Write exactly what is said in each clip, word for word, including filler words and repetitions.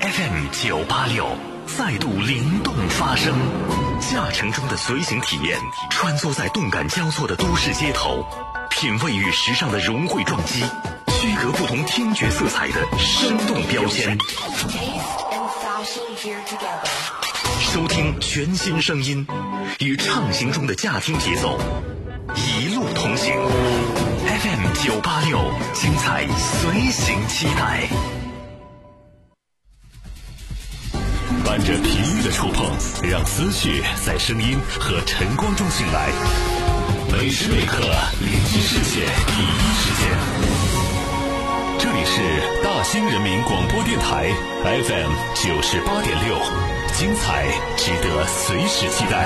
F M 九八六再度灵动发声，驾乘中的随行体验，穿梭在动感交错的都市街头，品味与时尚的融汇撞击，区隔不同听觉色彩的生动标签。收听全新声音，与畅行中的驾听节奏一路同行。F M 九八六，精彩随行期待。伴着频率的触碰，让思绪在声音和晨光中醒来。每时每刻，聆听世界第一时间。这里是大兴人民广播电台 F M 九十八点六，精彩值得随时期待。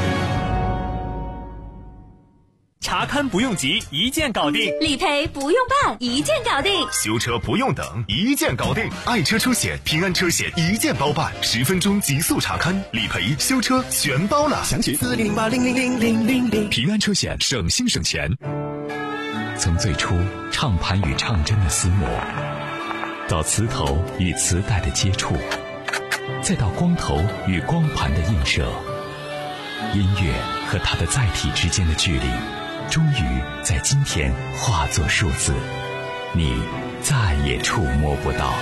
查勘不用急，一键搞定； 理赔不用办，一键搞定； 修车不用等，一键搞定。爱车车险、平安车险一键包办，十分钟极速查勘、理赔、修车全包了。详询四零零八零零零零零零。平安车险，省心省钱。 从最初唱盘与唱针的厮磨，到磁头与磁带的接触，再到光头与光盘的映射，音乐和它的载体之间的距离，终于在今天化作数字，你再也触摸不到。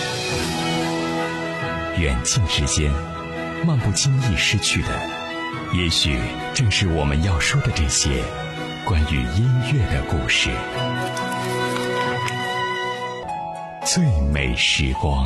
远近之间，漫不经意失去的，也许正是我们要说的这些关于音乐的故事。最美时光。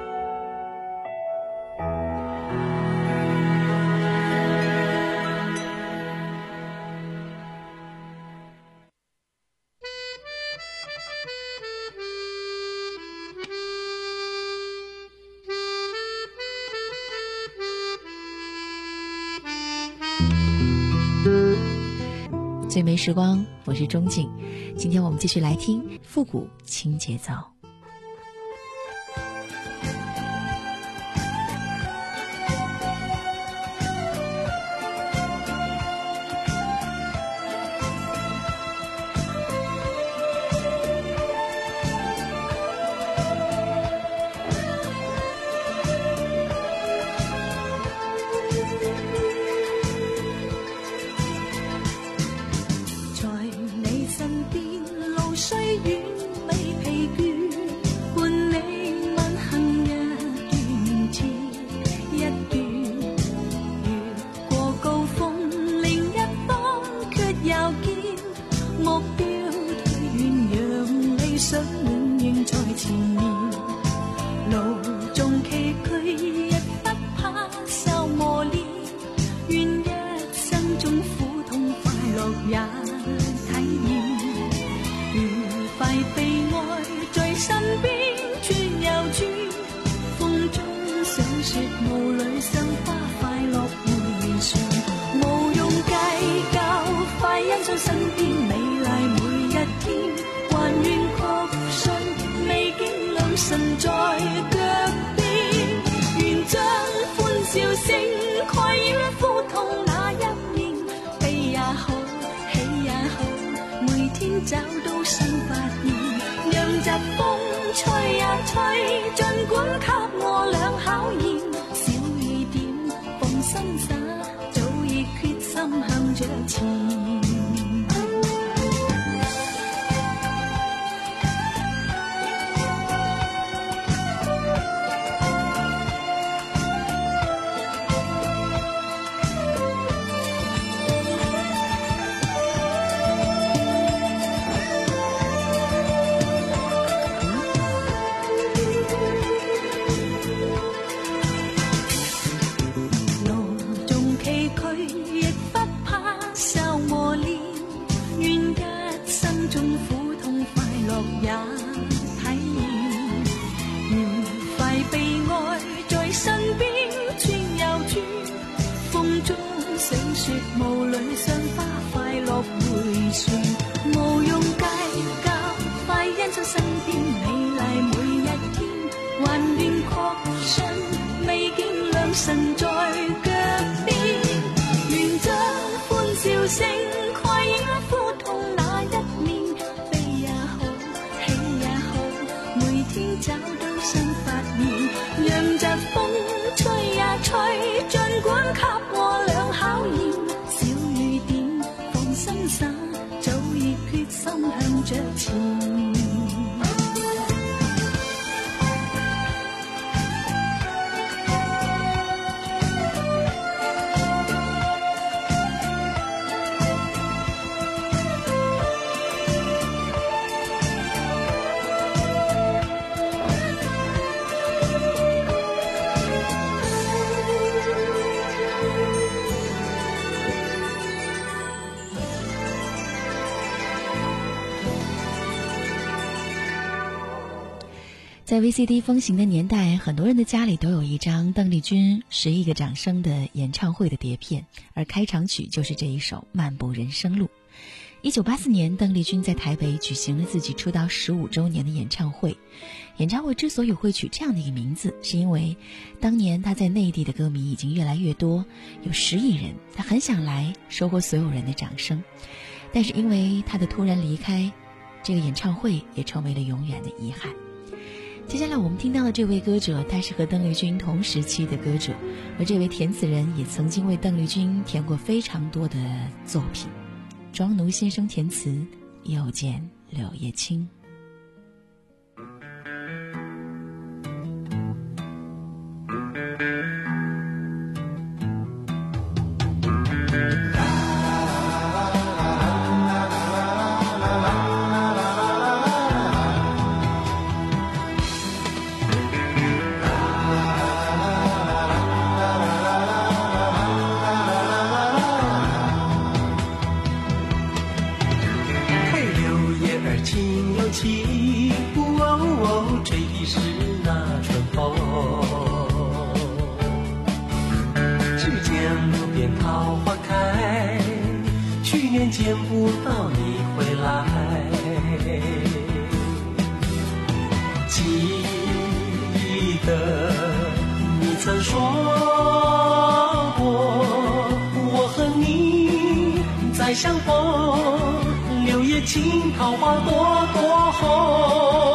最美时光，我是钟静。今天我们继续来听复古轻节奏。 找到新發現，讓疾風吹呀吹，儘管給我倆考驗，小雨點放心灑，早已決心向着前。找到新發現，讓着情。 在 V C D 风行的年代，很多人的家里都有一张邓丽君《十亿个掌声》的演唱会的碟片，而开场曲就是这一首《漫步人生路》。一九八四年，邓丽君在台北举行了自己出道十五周年的演唱会。演唱会之所以会取这样的一个名字，是因为当年她在内地的歌迷已经越来越多，有十亿人，她很想来收获所有人的掌声。但是因为她的突然离开，这个演唱会也成为了永远的遗憾。接下来我们听到的这位歌者，他是和邓丽君同时期的歌者，而这位填词人也曾经为邓丽君填过非常多的作品。庄奴先生填词，又见柳叶青。 见不到你回来，记得你曾说过，我和你再相逢，柳叶青，桃花朵朵红。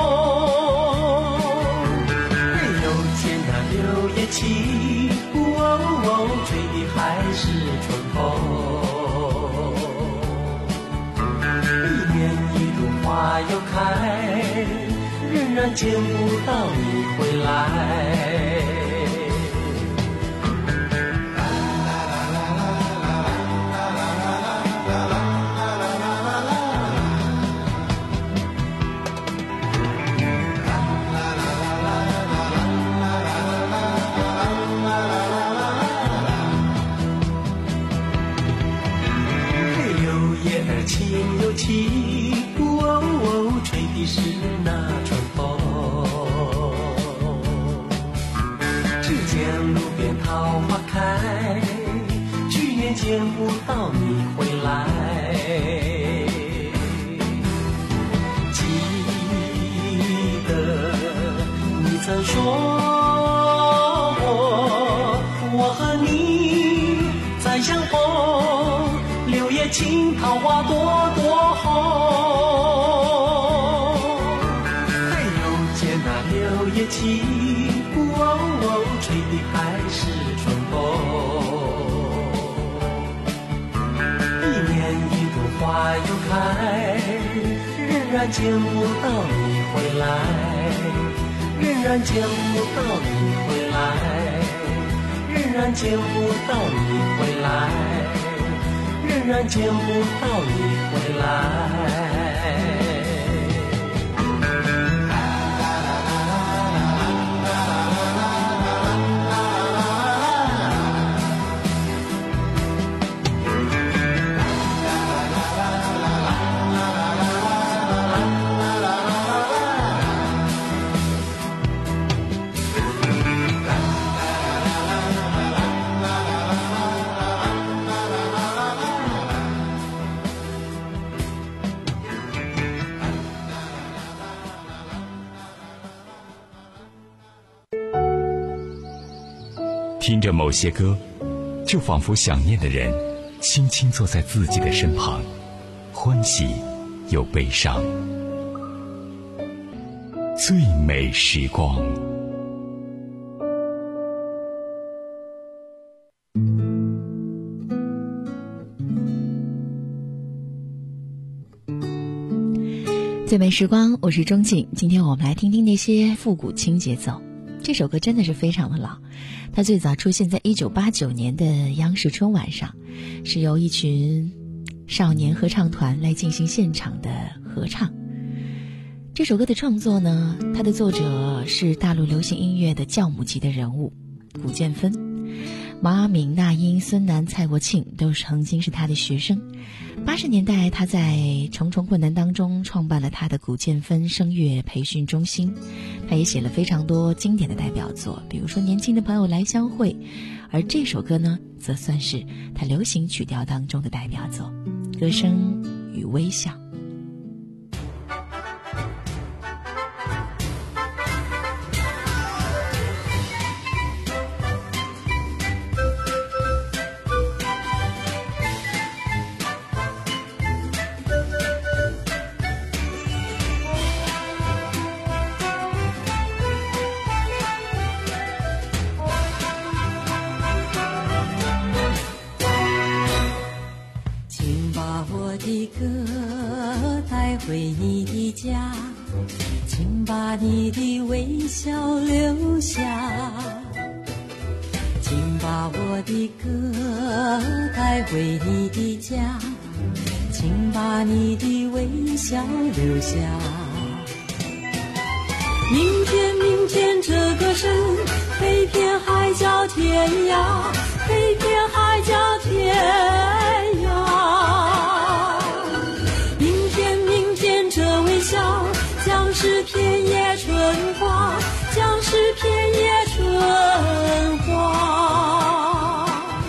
又见那柳叶青，哦哦，吹的还是春风。花又开，仍然见不到你回来。柳叶儿轻又轻。吹的是那春风，只见路边桃花开，去年见不到你回来。记得你曾说过，我和你再相逢，柳叶青，桃花朵朵红。柳叶青，哦哦，吹的还是春风。一年一度花又开，仍然见不到你回来，仍然见不到你回来，仍然见不到你回来，仍然见不到你回来。 听着某些歌，就仿佛想念的人轻轻坐在自己的身旁，欢喜又悲伤。最美时光。 最美时光，我是钟静。今天我们来听听那些复古轻节奏。这首歌真的是非常的老，它最早出现在一九八九年的央视春晚上，是由一群少年合唱团来进行现场的合唱。这首歌的创作呢，它的作者是大陆流行音乐的教母级的人物古建芬，毛阿敏、那英、孙楠、蔡国庆都曾经是他的学生。八十年代，他在重重困难当中创办了他的古建芬声乐培训中心，他也写了非常多经典的代表作，比如说《年轻的朋友来相会》，而这首歌呢，则算是他流行曲调当中的代表作，《歌声与微笑》。 回你的家，请把你的微笑留下，请把我的歌带回你的家，请把你的微笑留下。明天明天这个声飞遍海角天涯，飞遍海角天涯，将是片叶春花，将是片叶春花。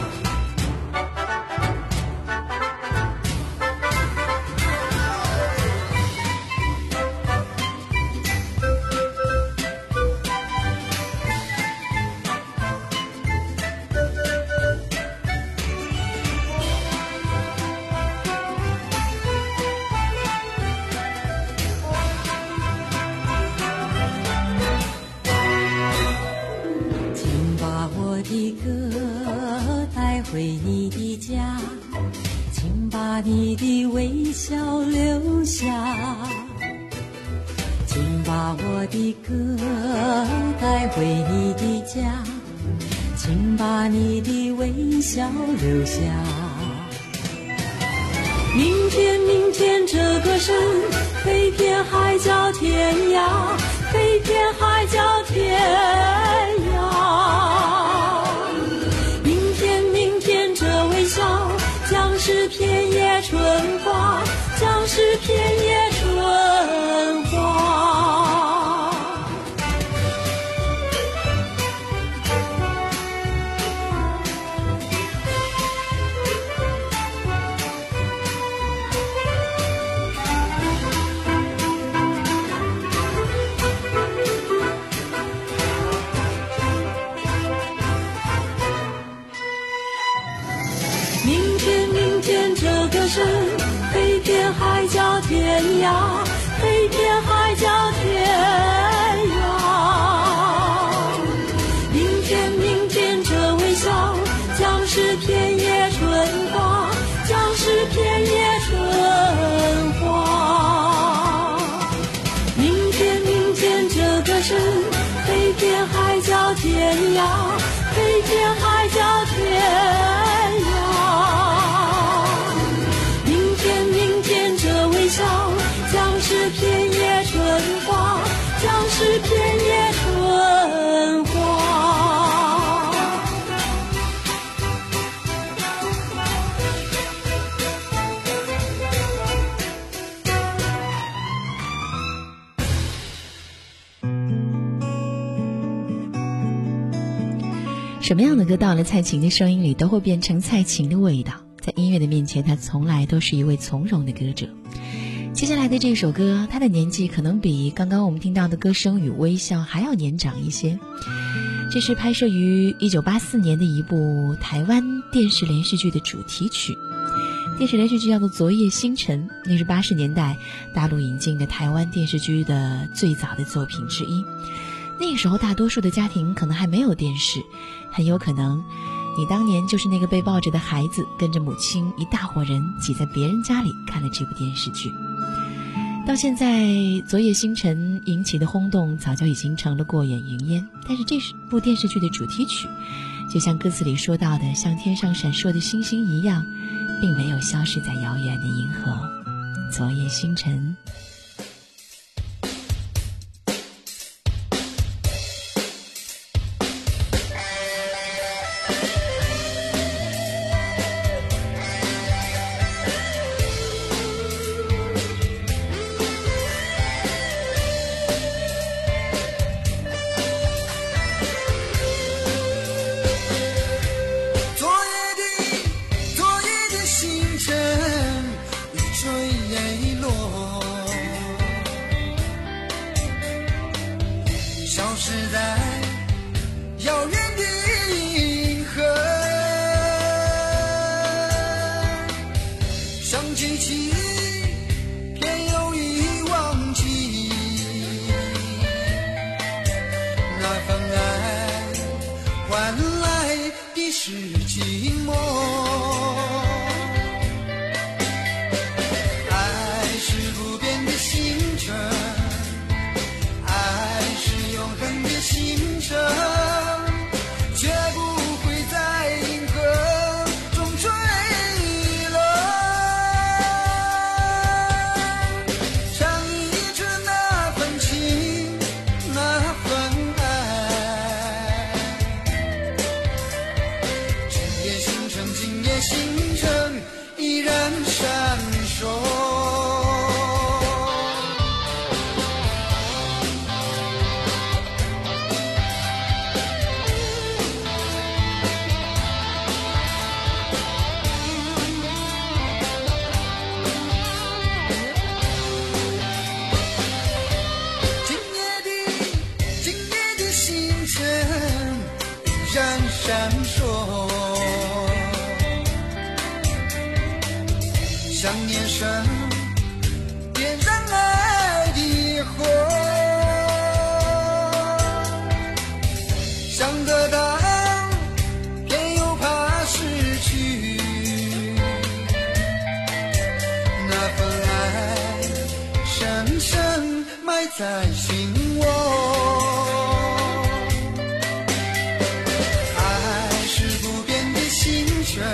回你的家，请把你的微笑留下，请把我的歌带回你的家，请把你的微笑留下。明天明天这个声飞遍海角天涯，飞遍海角天涯，将是片叶春花，将是片叶春花。这个声飞遍海角天涯，飞遍海角天涯。明天明天这微笑，将是片叶春花，将是片叶春花。明天明天这个声飞遍海角天涯，飞遍海角天涯。将是片叶春花，将是片叶春花。 什么样的歌到了蔡琴的声音里都会变成蔡琴的味道，在音乐的面前，她从来都是一位从容的歌者。接下来的这首歌，他的年纪可能比刚刚我们听到的《歌声与微笑》还要年长一些。这是拍摄于一九八四年的一部台湾电视连续剧的主题曲。电视连续剧叫做《昨夜星辰》，那是八十年代大陆引进的台湾电视剧的最早的作品之一。那个时候大多数的家庭可能还没有电视，很有可能你当年就是那个被抱着的孩子，跟着母亲一大伙人挤在别人家里看了这部电视剧。 到现在，昨夜星辰引起的轰动早就已经成了过眼云烟，但是这部电视剧的主题曲就像歌词里说到的，像天上闪烁的星星一样，并没有消失在遥远的银河。昨夜星辰。 在心窝，爱是不变的星辰，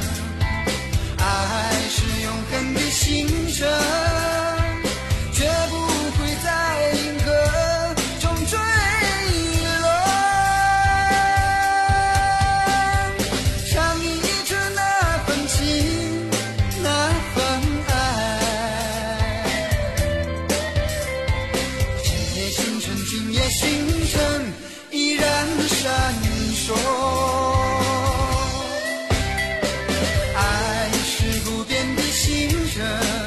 爱是永恒的星辰，绝不会在银河中坠落。唱一着那份情，那份今夜星辰依然闪烁，爱是不变的星辰，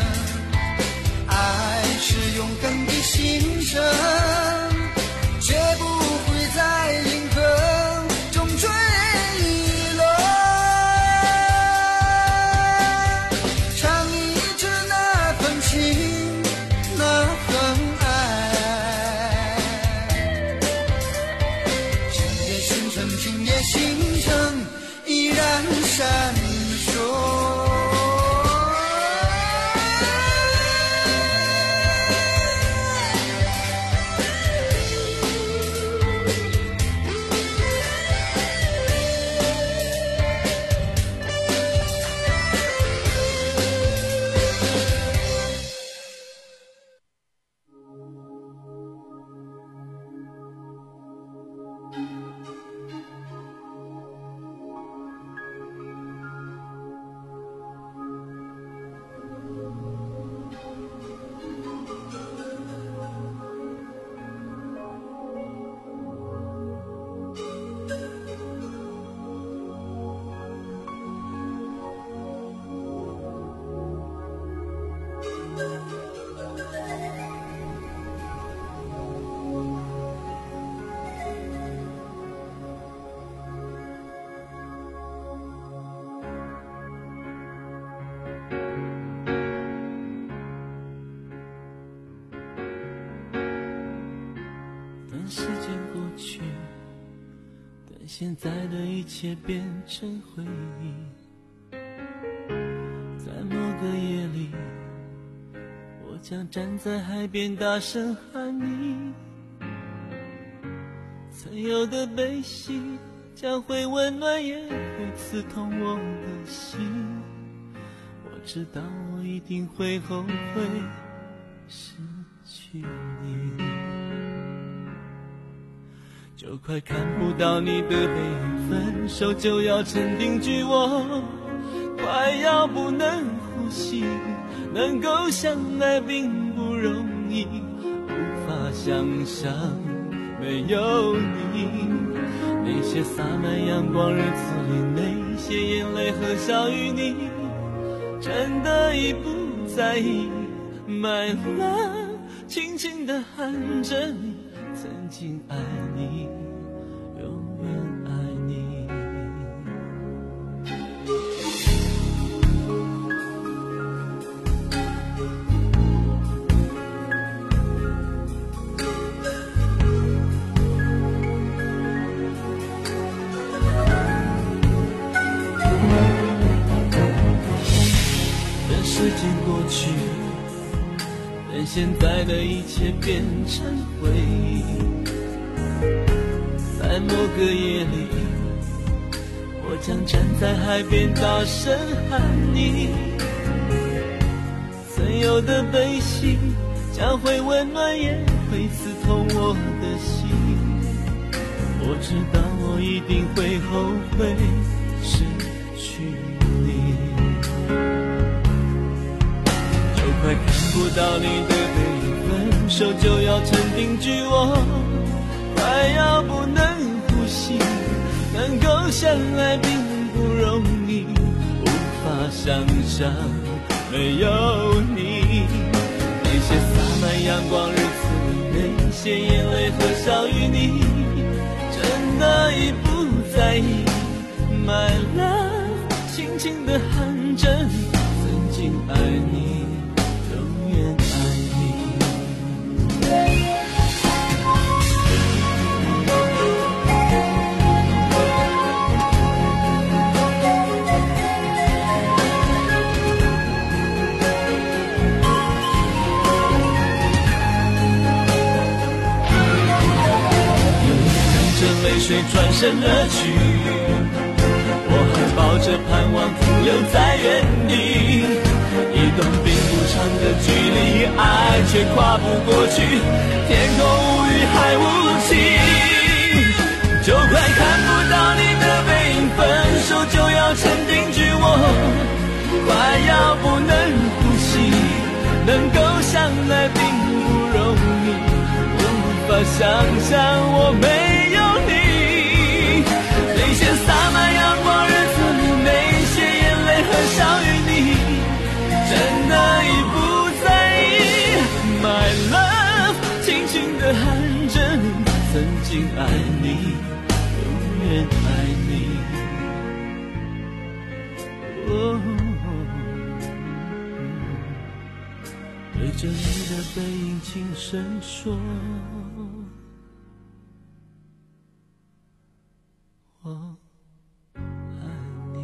爱是永恒的星辰，绝不会在银河中坠落。唱一着那份情，那份今夜星辰依然闪烁。 时间过去，等现在的一切变成回忆，在某个夜里，我将站在海边大声喊你，曾有的悲喜将会温暖，也会刺痛我的心。我知道我一定会后悔失去你，就快看不到你的背影，分手就要成定局，我快要不能呼吸。能够相爱并不容易，无法想象没有你。那些洒满阳光日子里，那些眼泪和小雨，你真的已不在意。My love， 轻轻地喊着你，曾经爱你，永远爱你。时间过去，等现在的一切变成回忆。在某个夜里，我将站在海边大声喊你，曾有的悲喜将会温暖，也会刺痛我的心。我知道我一定会后悔失去你，快看不到你的背影，分手就要成定局，我快要不能呼吸。能够相爱并不容易，无法想象没有你。那些洒满阳光日子里，那些眼泪和小雨，你真的已不在意。My love， 轻轻地喊着你，曾经爱你，永远爱你。有你看着泪水转身而去，我还抱着盼望停留在原地。一段并不长的距离，爱却跨不过去，天空无语还无情，就快看不到你的背影，分手就要成定局，我快要不能呼吸。能够相爱并不容易，无法想象我没有你。那些洒满阳光日子里，那些眼泪和小雨，你真的已不在意。 My love， 轻轻地喊着你，曾经爱你，永远爱你。哦，对着你的背影轻声说，我爱你。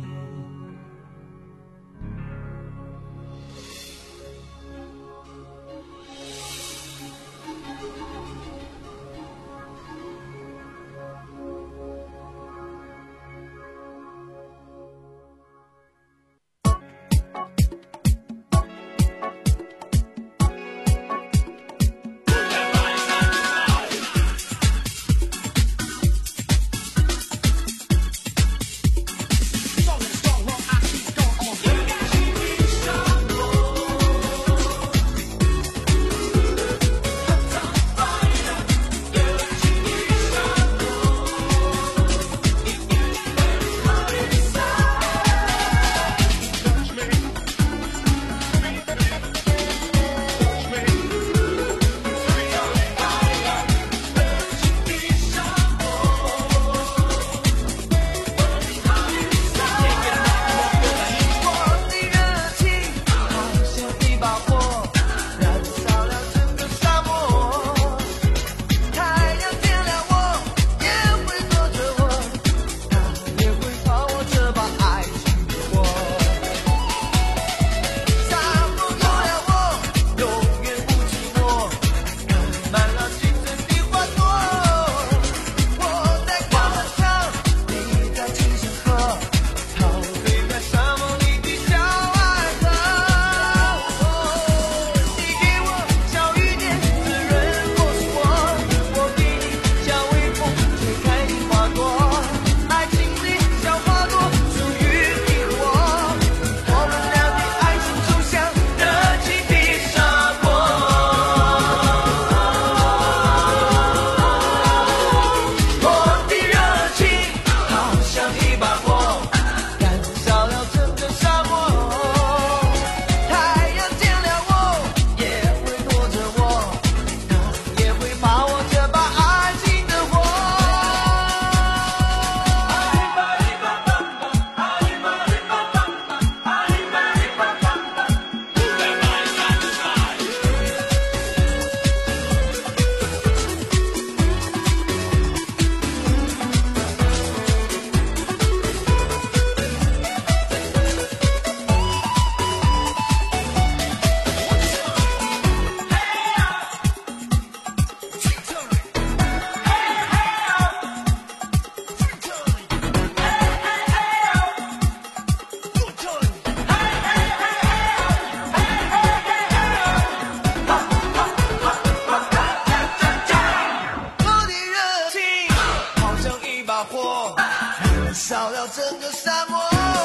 把火烧了整个沙漠。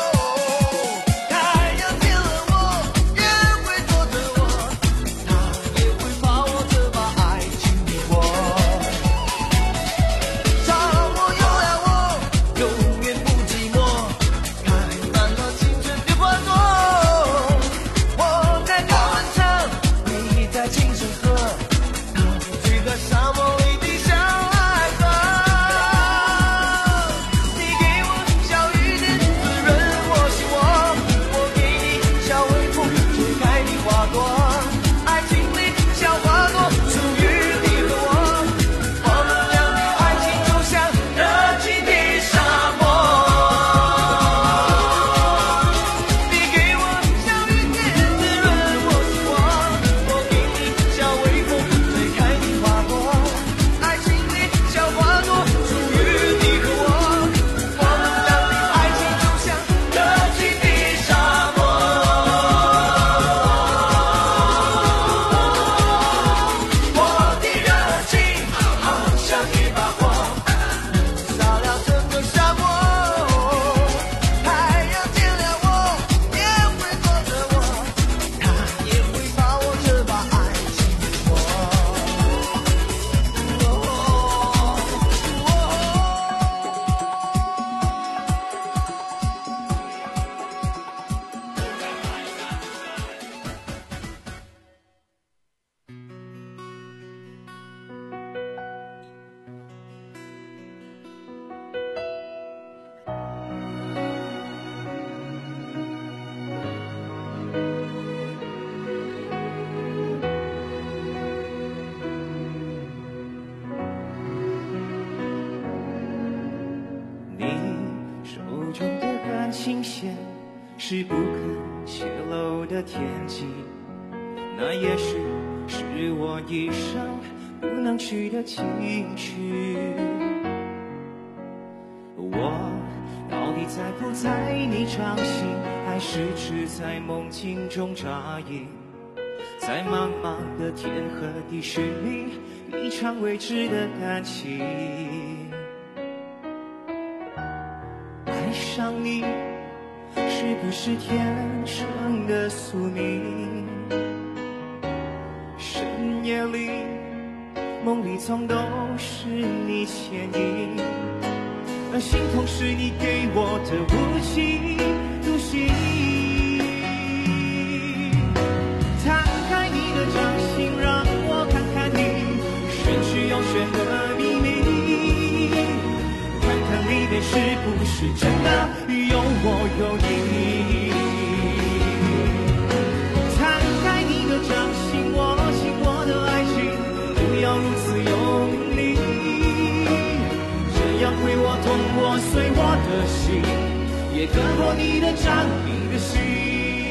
情线是不肯泄露的天机，那也许是我一生不能去的情绪。我到底在不在你掌心，还是只在梦境中扎营？在茫茫的天和地寻觅一场未知的感情。爱上你是不是天生的宿命？深夜里梦里总都是你牵引，而心痛是你给我的无情独行。摊开你的掌心，让我看看你玄之又玄的秘密，看看里面是不是真的有我有你。摊开你的掌心，握紧我的爱情，不要如此用力，这样会我痛破碎我的心，也割破你的掌，你的心。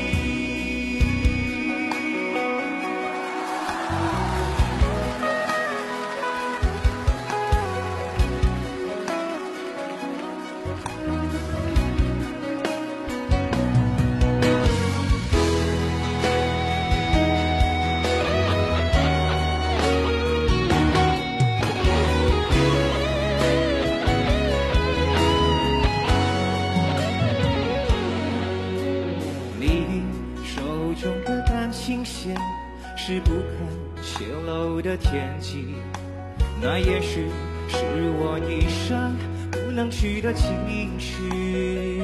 是不肯泄露的天机，那也许是我一生不能去的情绪。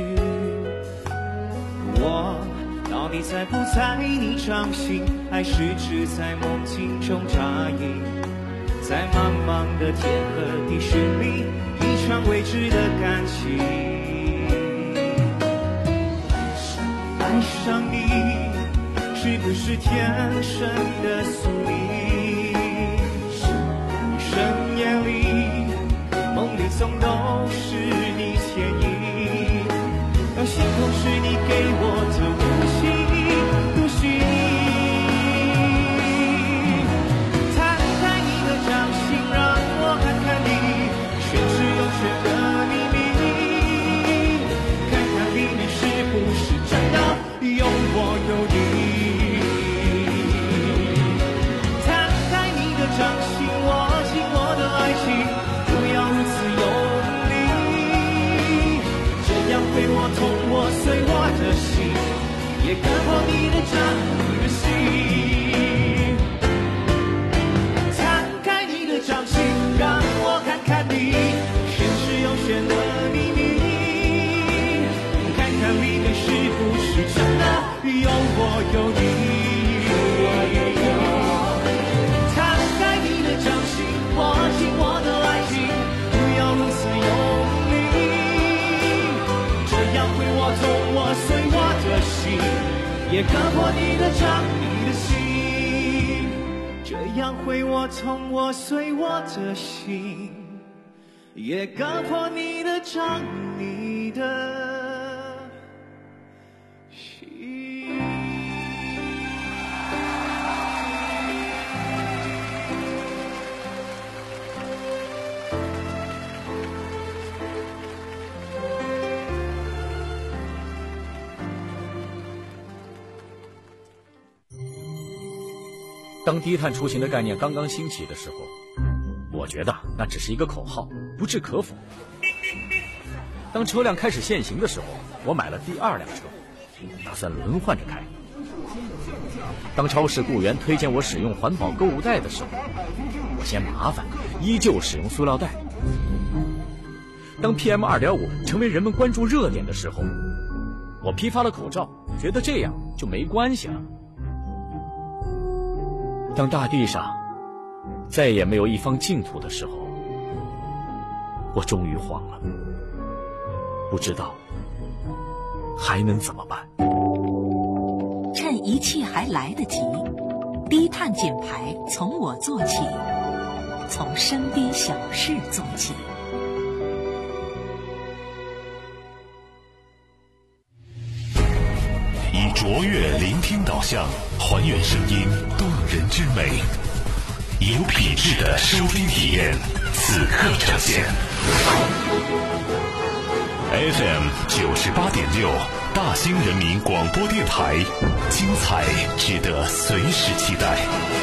我到底在不在你掌心，还是只在梦境中扎营？在茫茫的天和地寻觅一场未知的感情。爱上你是不是天生的宿命？深夜里梦里总都是你牵引，而心痛是你给我的无情独行。摊开你的掌心，让我看看你玄之又玄的秘密，看看里面是不是真的有我有你。掌心握紧我的爱情，不要如此用力， 心，也割破你的掌，你的心。摊开你的掌心，让我看看你玄之又玄的秘密，看看里面是不是真的有我有你。摊开你的掌心，握紧我的爱情，不要如此用力，这样会我痛我碎我的心，也割破你的掌，你的心，这样会我痛我碎我的心，也割破你的掌，你的心。 当低碳出行的概念刚刚兴起的时候，我觉得那只是一个口号，不置可否。当车辆开始限行的时候，我买了第二辆车，打算轮换着开。当超市雇员推荐我使用环保购物袋的时候，我嫌麻烦，依旧使用塑料袋。当 P M 二点五 成为人们关注热点的时候，我批发了口罩，觉得这样就没关系了。当大地上再也没有一方净土的时候，我终于慌了，不知道还能怎么办。 趁一切还来得及，低碳减排从我做起，从身边小事做起。 以卓越聆听导向，还原声音动人之美，有品质的收听体验，此刻呈现。F M 九十八点六，大兴人民广播电台，精彩值得随时期待。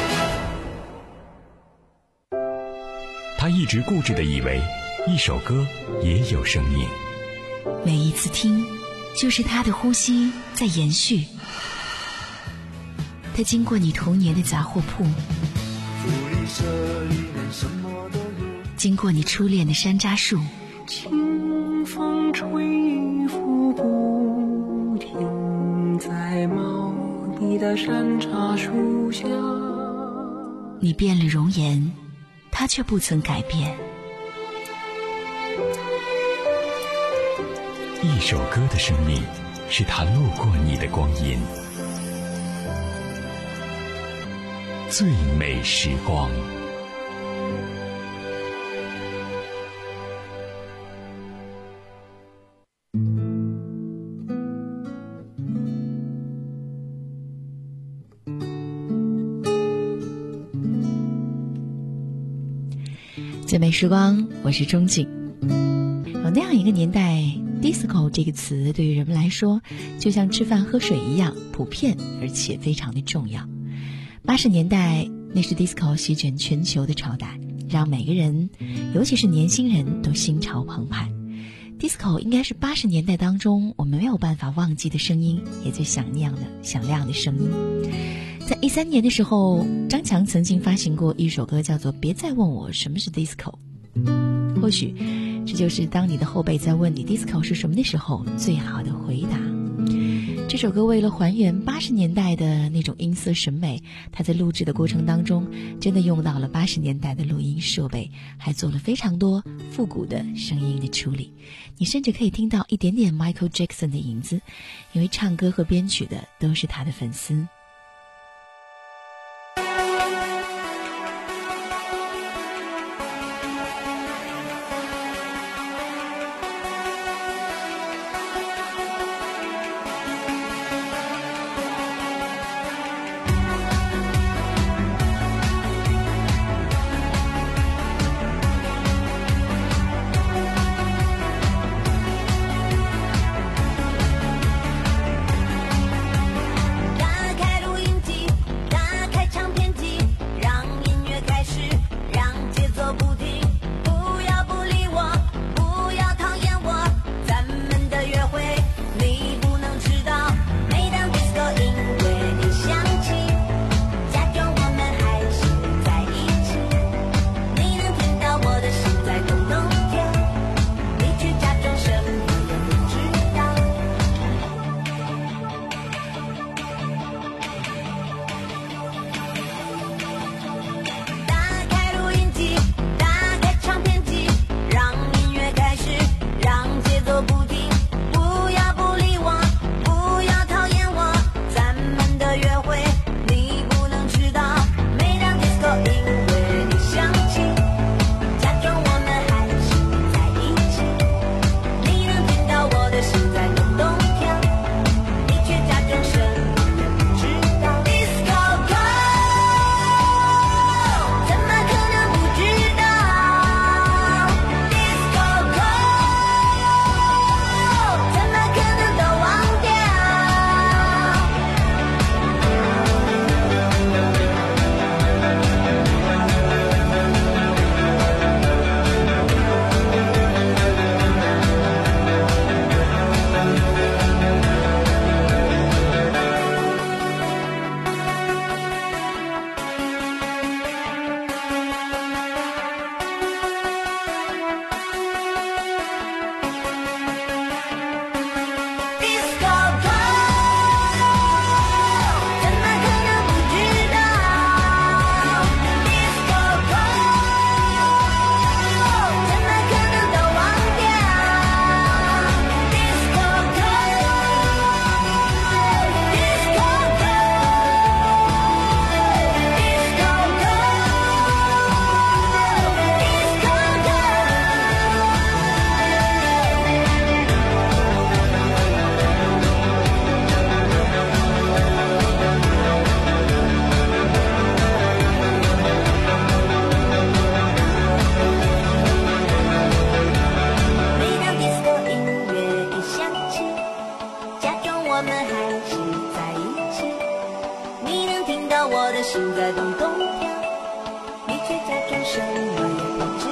他一直固执地以为，一首歌也有生命。 每一次听，就是他的呼吸在延续。他经过你童年的杂货铺，经过你初恋的山楂树， 清风吹拂不停，在茂密的山茶树下。 你变了容颜，他却不曾改变。 一首歌的生命，是他路过你的光阴。最美时光。 最美时光，我是钟景。有那样一个年代，disco 这个词对于人们来说，就像吃饭喝水一样普遍，而且非常的重要。八十年代，那是 disco 席卷全球的朝代，让每个人，尤其是年轻人都心潮澎湃。disco 应该是八十年代当中我们没有办法忘记的声音，也最响亮的响亮的声音。在一三年的时候，张强曾经发行过一首歌，叫做《别再问我什么是 disco》。或许这就是当你的后辈在问你 disco 是什么的时候最好的回答。这首歌为了还原八十年代的那种音色审美，他在录制的过程当中真的用到了八十年代的录音设备，还做了非常多复古的声音的处理。你甚至可以听到一点点 Michael Jackson 的影子，因为唱歌和编曲的都是他的粉丝。 打开心在咚咚跳，你却假装什么也不知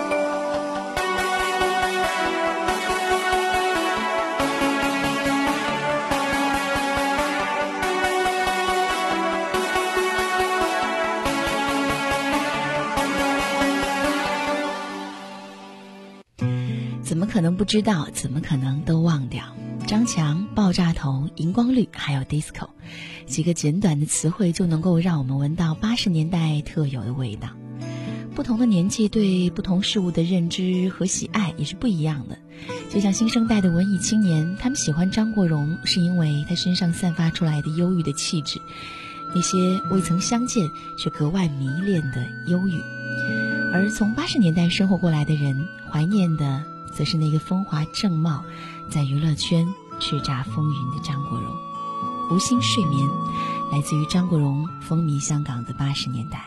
怎么可能不知道？怎么可能都忘掉？张强、爆炸头、荧光绿，还有 disco， 几个简短的词汇就能够让我们闻到八十年代特有的味道。不同的年纪对不同事物的认知和喜爱也是不一样的。就像新生代的文艺青年，他们喜欢张国荣，是因为他身上散发出来的忧郁的气质，那些未曾相见却格外迷恋的忧郁。而从八十年代生活过来的人，怀念的则是那个风华正茂，在娱乐圈叱咤风云的张国荣。无心睡眠，来自于张国荣风靡香港的八十年代。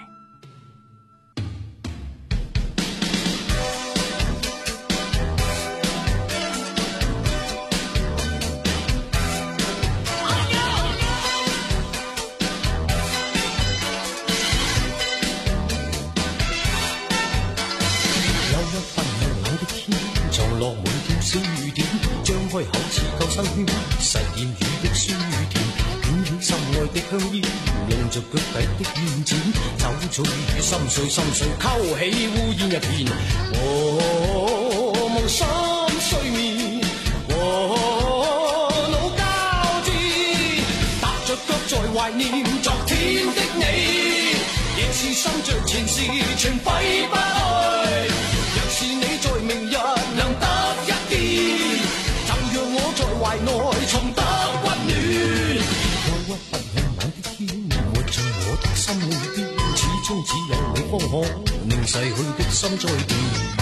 開口似救生圈，實驗雨的酸與甜，捲起心愛的香煙，望着腳底的軟墊，酒醉與心碎心碎，溝起烏煙一片。哦，無心睡眠，哦，腦交戰，踏着腳在懷念昨天的你，夜是心着前事全揮不去。若是你在明日能得一見，在懷內重得溫暖，憂鬱不向冷的天，活在我的心裏邊，始終只有你方可令逝去的心再變。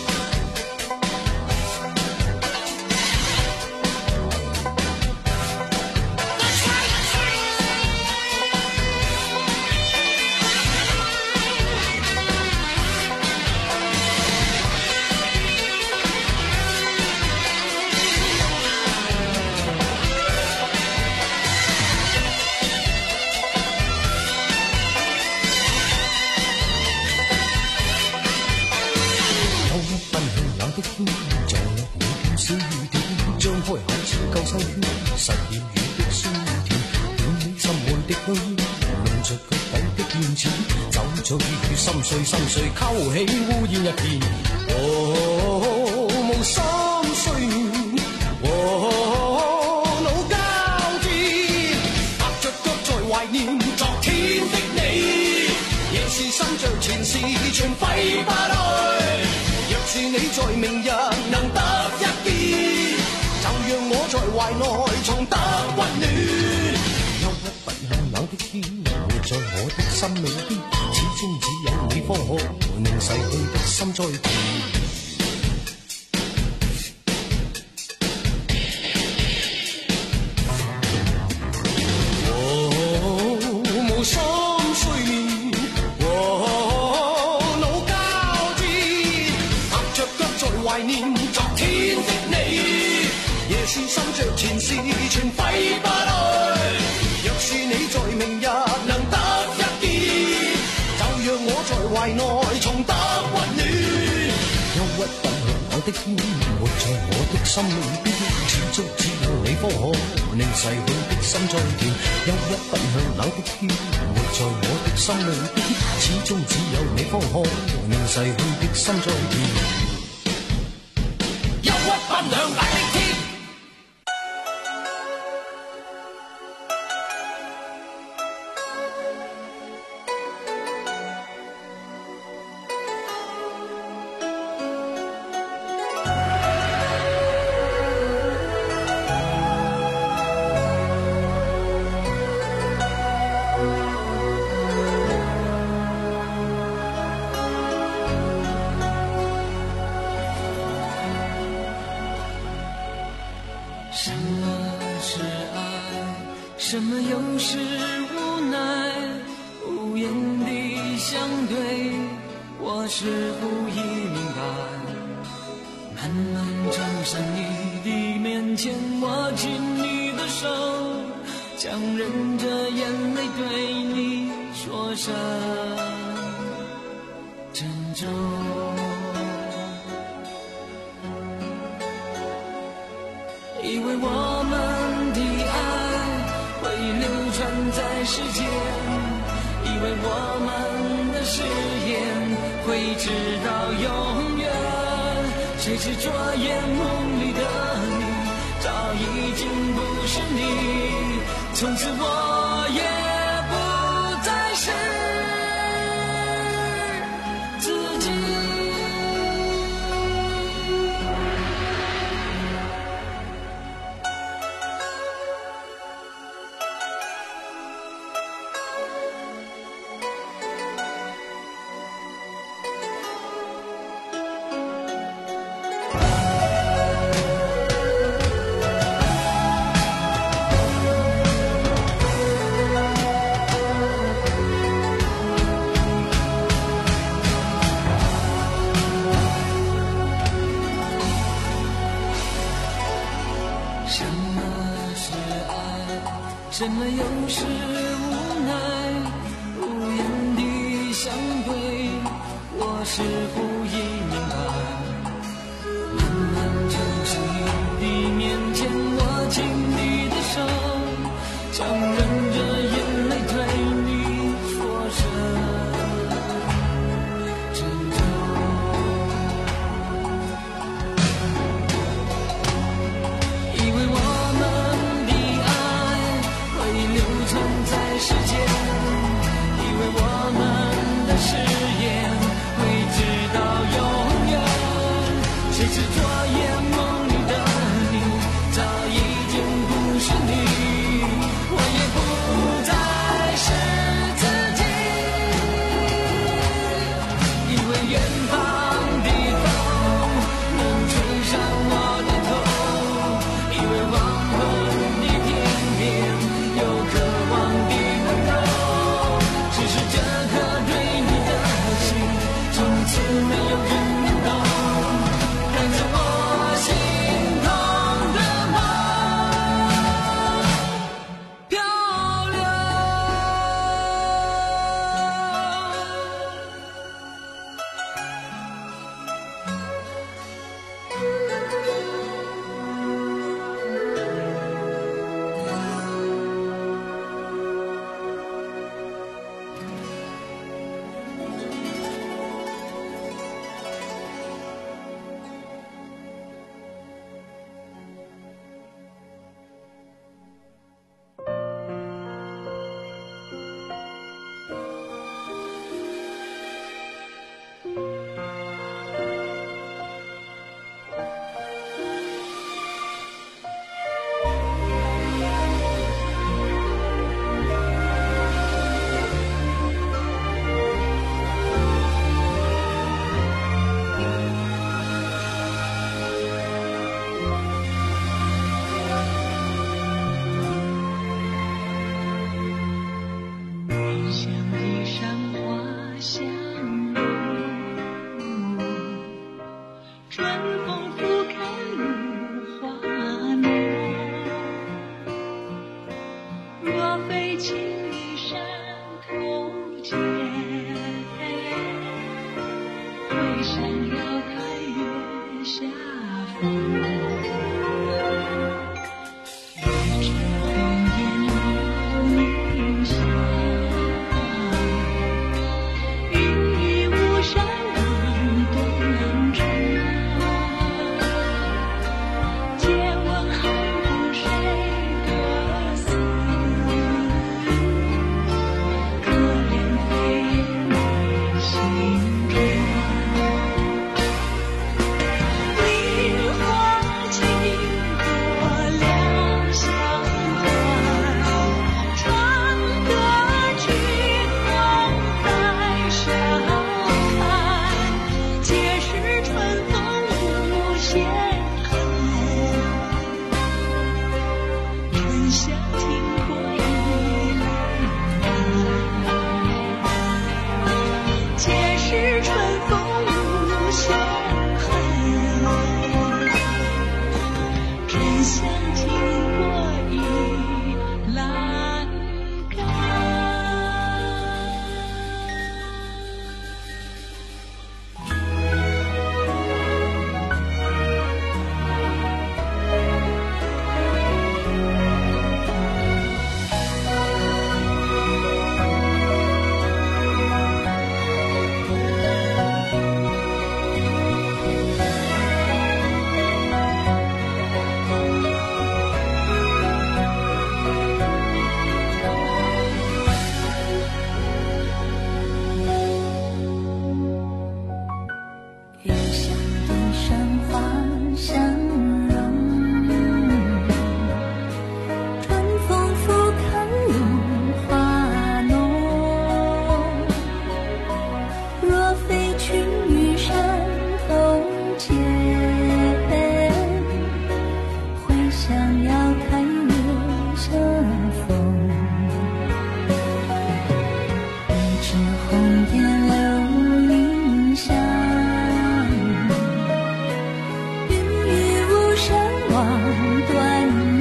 心碎心碎，溝起烏煙一片。哦，無心睡眠，哦，腦交戰，踏着腳在懷念昨天的你，夜是心着前事全揮不去。若是你在明日能得一見，就讓我在懷內重得溫暖。憂鬱不向冷的天，活在我的心裏邊。始終只有你方可令逝去的心再變。哦，無心睡眠，哦，腦交戰，踏着腳在懷念昨天的你，夜是心着前事全揮不去。若是你在明日能得一見，讓我在懷內重得溫暖，憂鬱不向冷的天，活在我的心裏邊，始終只有你方可令逝去的心再甜。憂鬱不向冷的天，活在我的心裏邊，始終只有你方可令逝去的心再甜。憂鬱不向冷的天。 什么是爱？什么又是无奈？无言地相对，我是不已明白。慢慢走向你的面前，握紧你的手，强忍着眼泪对你说。 说声珍重。以为我们的爱会流传在世间，以为我们的誓言会直到永远，谁知昨夜梦里的你早已经不是你，从此我也不再是自己。什么又是无奈，无言的相对，我似乎已明白，慢慢走进你的面前，握紧你的手，强忍着眼泪对你说声珍重。以为我在世间，以为我们的誓言会直到永远，谁知昨夜梦里的你早已经不是你，我也不再是自己。以为远方的风能吹上我的头，以为黄昏的天边有颗没有人懂，看着我心痛的梦漂流。 你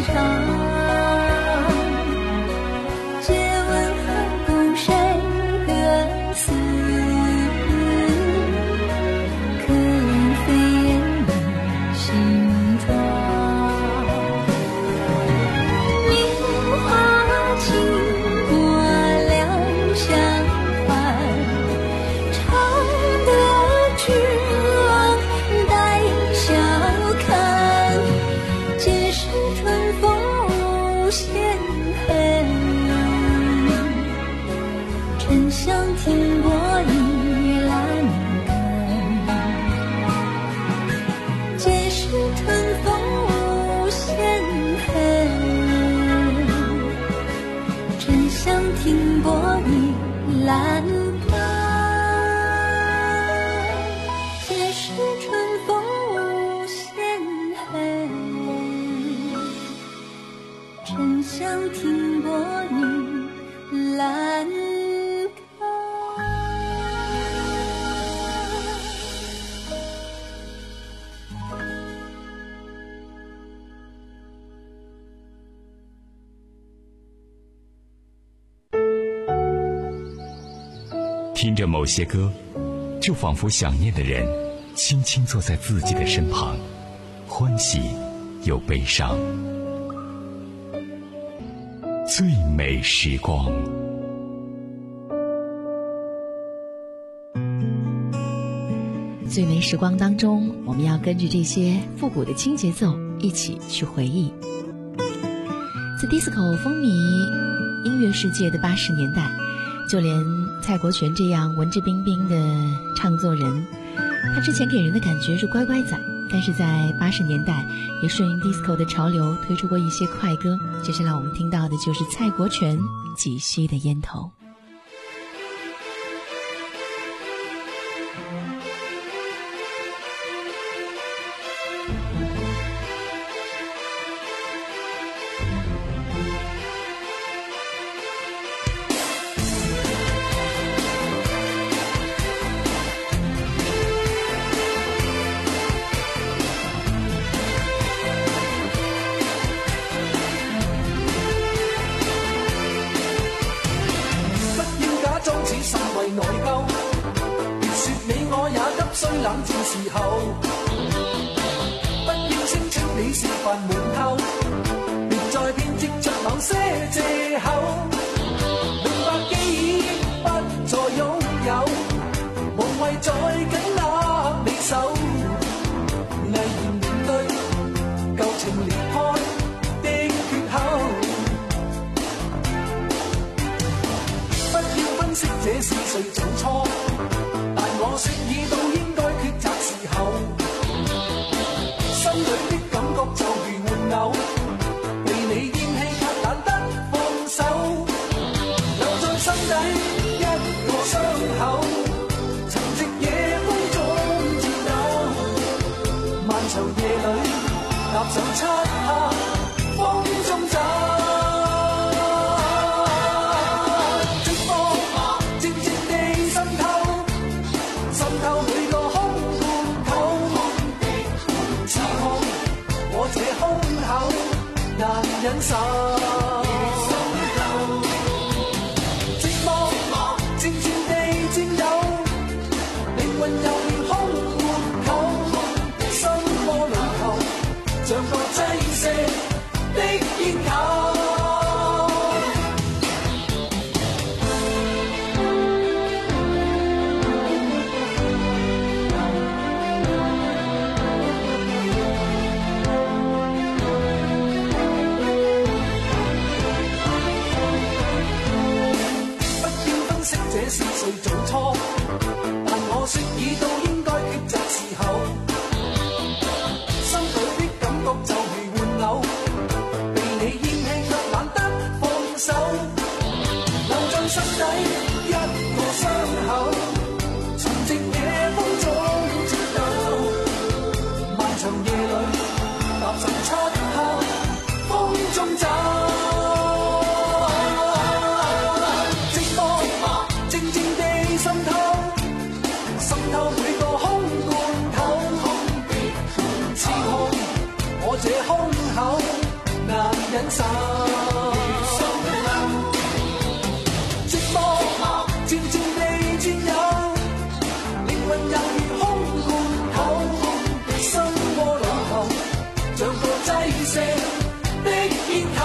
听着某些歌，就仿佛想念的人轻轻坐在自己的身旁，欢喜又悲伤。最美时光。 最美时光当中，我们要跟着这些复古的轻节奏一起去回忆。在 disco 风靡音乐世界的八十年代，就连蔡国权这样文质彬彬的唱作人，他之前给人的感觉是乖乖仔，但是在八十年代也顺应 disco 的潮流推出过一些快歌。接下来我们听到的就是蔡国权《几息的烟头》。 這胸口難忍受。寂寞漸漸地佔有，靈魂猶如空罐頭，生窩裏頭像個擠石的煙頭。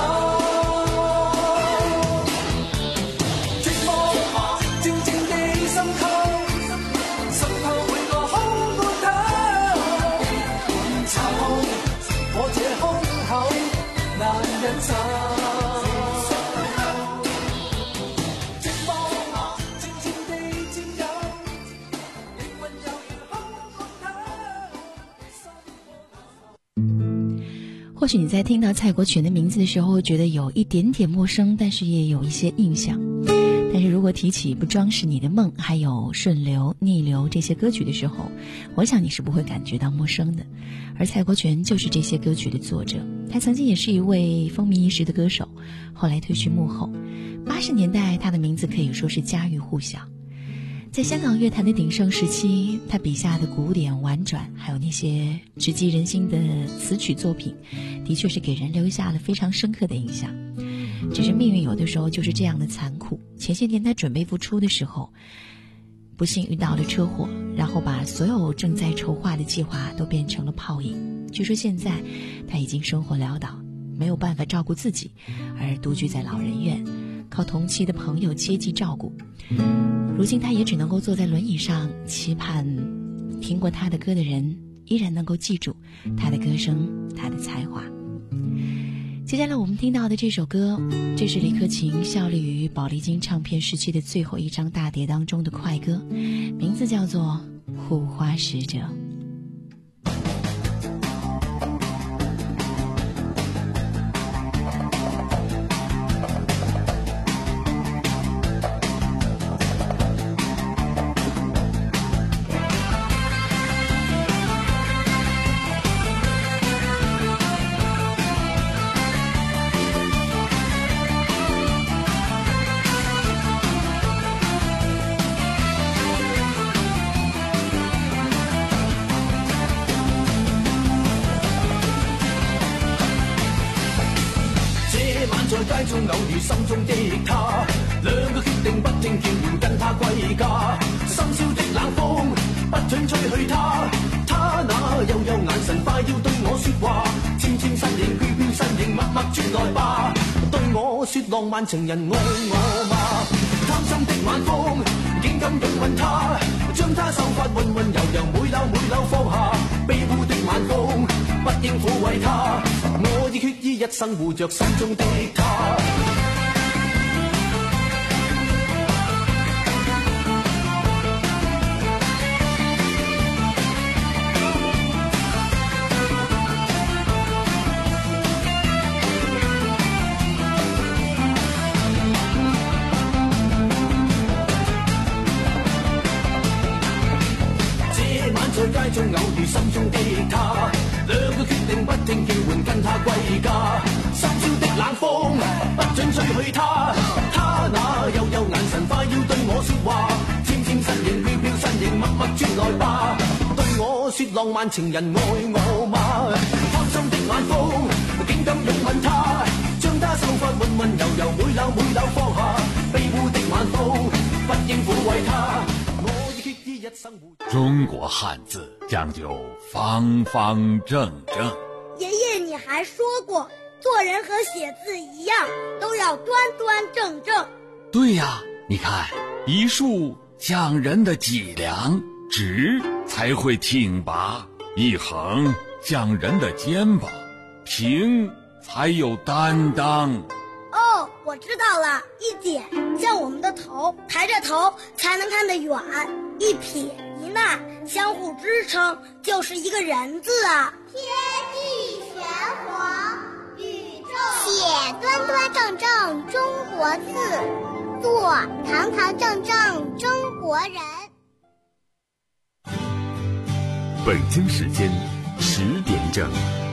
寂寞靜靜地滲透，滲透每個空罐頭，臭我這胸口難忍受。 或许你在听到蔡国权的名字的时候觉得有一点点陌生，但是也有一些印象。但是如果提起不装饰你的梦还有顺流逆流这些歌曲的时候，我想你是不会感觉到陌生的。而蔡国权就是这些歌曲的作者，他曾经也是一位风靡一时的歌手，后来退居幕后。八十年代他的名字可以说是家喻户晓，在香港乐坛的鼎盛时期，他笔下的古典婉转还有那些直击人心的词曲作品，的确是给人留下了非常深刻的印象。只是命运有的时候就是这样的残酷，前些年他准备复出的时候，不幸遇到了车祸，然后把所有正在筹划的计划都变成了泡影。据说现在他已经生活潦倒，没有办法照顾自己，而独居在老人院，靠同期的朋友接济照顾。如今他也只能够坐在轮椅上，期盼听过他的歌的人依然能够记住他的歌声，他的才华。接下来我们听到的这首歌，这是李克勤效力于宝丽金唱片时期的最后一张大碟当中的快歌，名字叫做《护花使者》。 街中偶遇心中的他，兩個決定不聽叫喚跟他歸家。深宵的冷風不准吹去他，他那幽幽眼神快要對我說話，纖纖身形飄飄身形默默轉來吧，對我說浪漫情人愛我嗎？貪心的晚風竟敢擁吻他，將他秀髮溫溫柔柔每縷每縷放下，庇護的晚風不應撫慰他，我已決意一生護着心中的他。在街中偶遇心中的他，兩個決定不聽叫喚跟他歸家。深宵的冷風不准吹去他，他那幽幽眼神快要對我說話，纖纖身形飄飄身形默默轉來吧，對我說浪漫情人愛我嗎？貪心的晚風竟敢擁吻他，將他秀髮溫溫柔柔每縷每縷放下，庇護的晚風不應撫慰他。 中国汉字讲究方方正正。 爷爷，你还说过，做人和写字一样，都要端端正正。 对呀，你看，一竖讲人的脊梁，直才会挺拔；一横讲人的肩膀，平才有担当。 哦，我知道了，一点像我们的头，抬着头才能看得远，一撇一捺相互支撑，就是一个人字啊。 天地玄黄，宇宙写端端正正中国字，做堂堂正正中国人。 北京时间十点整。